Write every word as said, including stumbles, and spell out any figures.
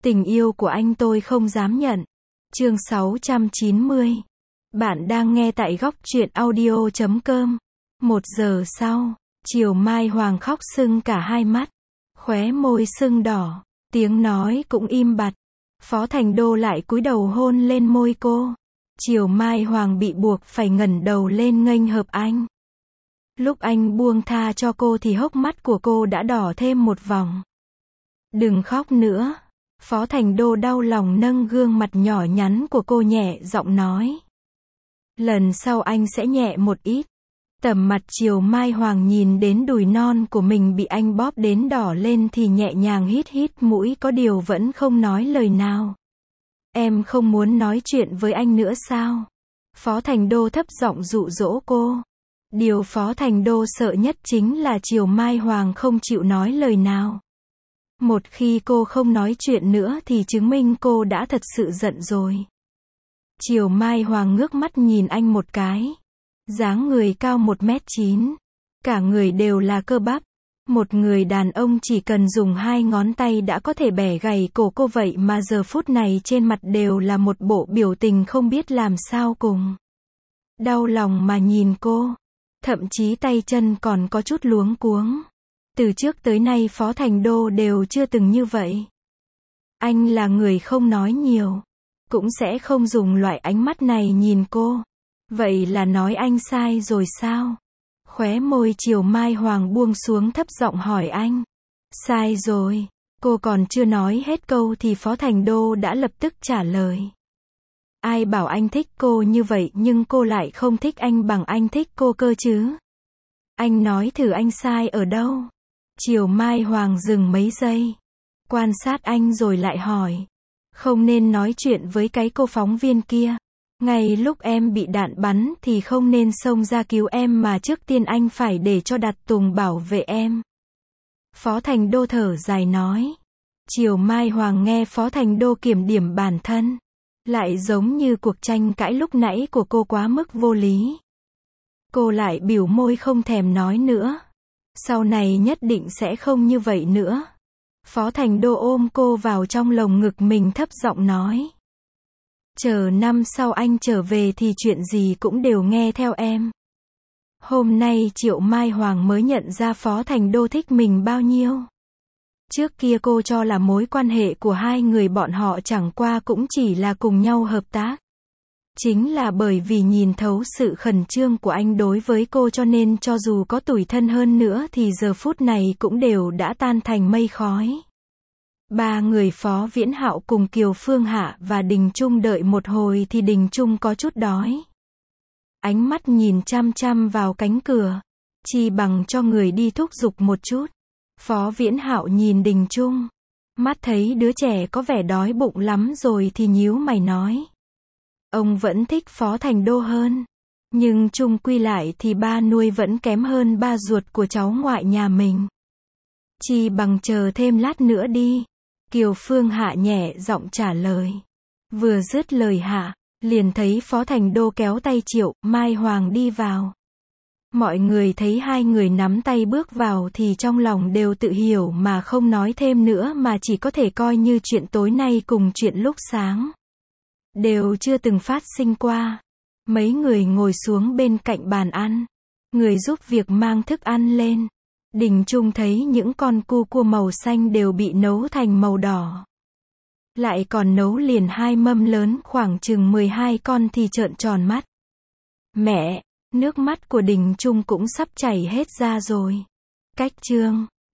Tình yêu của anh tôi không dám nhận. Chương sáu trăm chín mươi. Bạn đang nghe tại góc truyện audio chấm com. Một giờ sau, chiều Mai Hoàng khóc sưng cả hai mắt. Khóe môi sưng đỏ, tiếng nói cũng im bặt. Phó Thành Đô lại cúi đầu hôn lên môi cô. Chiều Mai Hoàng bị buộc phải ngẩng đầu lên nghênh hợp anh. Lúc anh buông tha cho cô thì hốc mắt của cô đã đỏ thêm một vòng. Đừng khóc nữa. Phó Thành Đô đau lòng nâng gương mặt nhỏ nhắn của cô nhẹ giọng nói. Lần sau anh sẽ nhẹ một ít. Tầm mặt Chiều Mai Hoàng nhìn đến đùi non của mình bị anh bóp đến đỏ lên thì nhẹ nhàng hít hít mũi, có điều vẫn không nói lời nào. Em không muốn nói chuyện với anh nữa sao? Phó Thành Đô thấp giọng dụ dỗ cô. Điều Phó Thành Đô sợ nhất chính là Chiều Mai Hoàng không chịu nói lời nào. Một khi cô không nói chuyện nữa thì chứng minh cô đã thật sự giận rồi. Chiều Mai Hoàng ngước mắt nhìn anh một cái. Dáng người cao một mét chín. Cả người đều là cơ bắp. Một người đàn ông chỉ cần dùng hai ngón tay đã có thể bẻ gãy cổ cô, vậy mà giờ phút này trên mặt đều là một bộ biểu tình không biết làm sao cùng. Đau lòng mà nhìn cô. Thậm chí tay chân còn có chút luống cuống. Từ trước tới nay Phó Thành Đô đều chưa từng như vậy. Anh là người không nói nhiều. Cũng sẽ không dùng loại ánh mắt này nhìn cô. Vậy là nói anh sai rồi sao? Khóe môi Chiều Mai Hoàng buông xuống thấp giọng hỏi anh. Sai rồi. Cô còn chưa nói hết câu thì Phó Thành Đô đã lập tức trả lời. Ai bảo anh thích cô như vậy nhưng cô lại không thích anh bằng anh thích cô cơ chứ? Anh nói thử anh sai ở đâu? Chiều Mai Hoàng dừng mấy giây. Quan sát anh rồi lại hỏi. Không nên nói chuyện với cái cô phóng viên kia. Ngay lúc em bị đạn bắn thì không nên xông ra cứu em mà trước tiên anh phải để cho Đạt Tùng bảo vệ em. Phó Thành Đô thở dài nói. Chiều Mai Hoàng nghe Phó Thành Đô kiểm điểm bản thân. Lại giống như cuộc tranh cãi lúc nãy của cô quá mức vô lý. Cô lại bĩu môi không thèm nói nữa. Sau này nhất định sẽ không như vậy nữa. Phó Thành Đô ôm cô vào trong lồng ngực mình thấp giọng nói. Chờ năm sau anh trở về thì chuyện gì cũng đều nghe theo em. Hôm nay Triệu Mai Hoàng mới nhận ra Phó Thành Đô thích mình bao nhiêu. Trước kia cô cho là mối quan hệ của hai người bọn họ chẳng qua cũng chỉ là cùng nhau hợp tác. Chính là bởi vì nhìn thấu sự khẩn trương của anh đối với cô cho nên cho dù có tủi thân hơn nữa thì giờ phút này cũng đều đã tan thành mây khói. Ba người Phó Viễn Hạo cùng Kiều Phương Hạ và Đình Trung đợi một hồi thì Đình Trung có chút đói. Ánh mắt nhìn chăm chăm vào cánh cửa. Chi bằng cho người đi thúc giục một chút. Phó Viễn Hạo nhìn Đình Trung. Mắt thấy đứa trẻ có vẻ đói bụng lắm rồi thì nhíu mày nói. Ông vẫn thích Phó Thành Đô hơn. Nhưng chung quy lại thì ba nuôi vẫn kém hơn ba ruột của cháu ngoại nhà mình. Chi bằng chờ thêm lát nữa đi. Kiều Phương Hạ nhẹ giọng trả lời. Vừa dứt lời hạ, liền thấy Phó Thành Đô kéo tay Triệu Mai Hoàng đi vào. Mọi người thấy hai người nắm tay bước vào thì trong lòng đều tự hiểu mà không nói thêm nữa mà chỉ có thể coi như chuyện tối nay cùng chuyện lúc sáng. Đều chưa từng phát sinh qua. Mấy người ngồi xuống bên cạnh bàn ăn. Người giúp việc mang thức ăn lên. Đình Trung thấy những con cu cua màu xanh đều bị nấu thành màu đỏ. Lại còn nấu liền hai mâm lớn khoảng chừng mười hai con thì trợn tròn mắt. Mẹ, nước mắt của Đình Trung cũng sắp chảy hết ra rồi. Cách chương